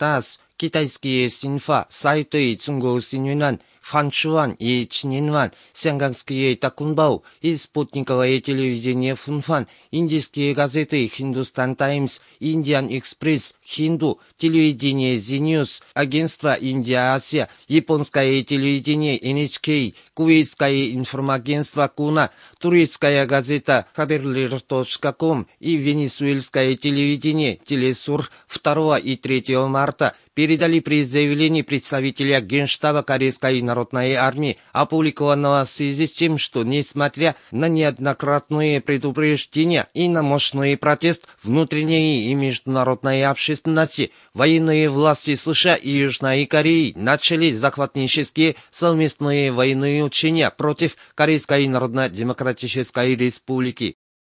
ТАСС, китайские Синьфа, сайты Цунгу Синьюнан, Фанчуан и Чиньинван, сянганские Такунбау и спутниковое телевидение Фунфан, индийские газеты Хиндустан Таймс, Индиан Экспресс, Хинду, телевидение Зиньюс, агентство Индия-Асия, японское телевидение NHK, кувейтское информагентство Куна, турецкая газета Haberler.com и венесуэльское телевидение Телесур 2 и 3 марта передали при заявлении представителя Генштаба Корейской народной армии, опубликованного в связи с тем, что, несмотря на неоднократные предупреждения и на мощный протест внутренней и международной общественности, военные власти США и Южной Кореи начали захватнические совместные военные учения против Корейской Народно-Демократической Республики.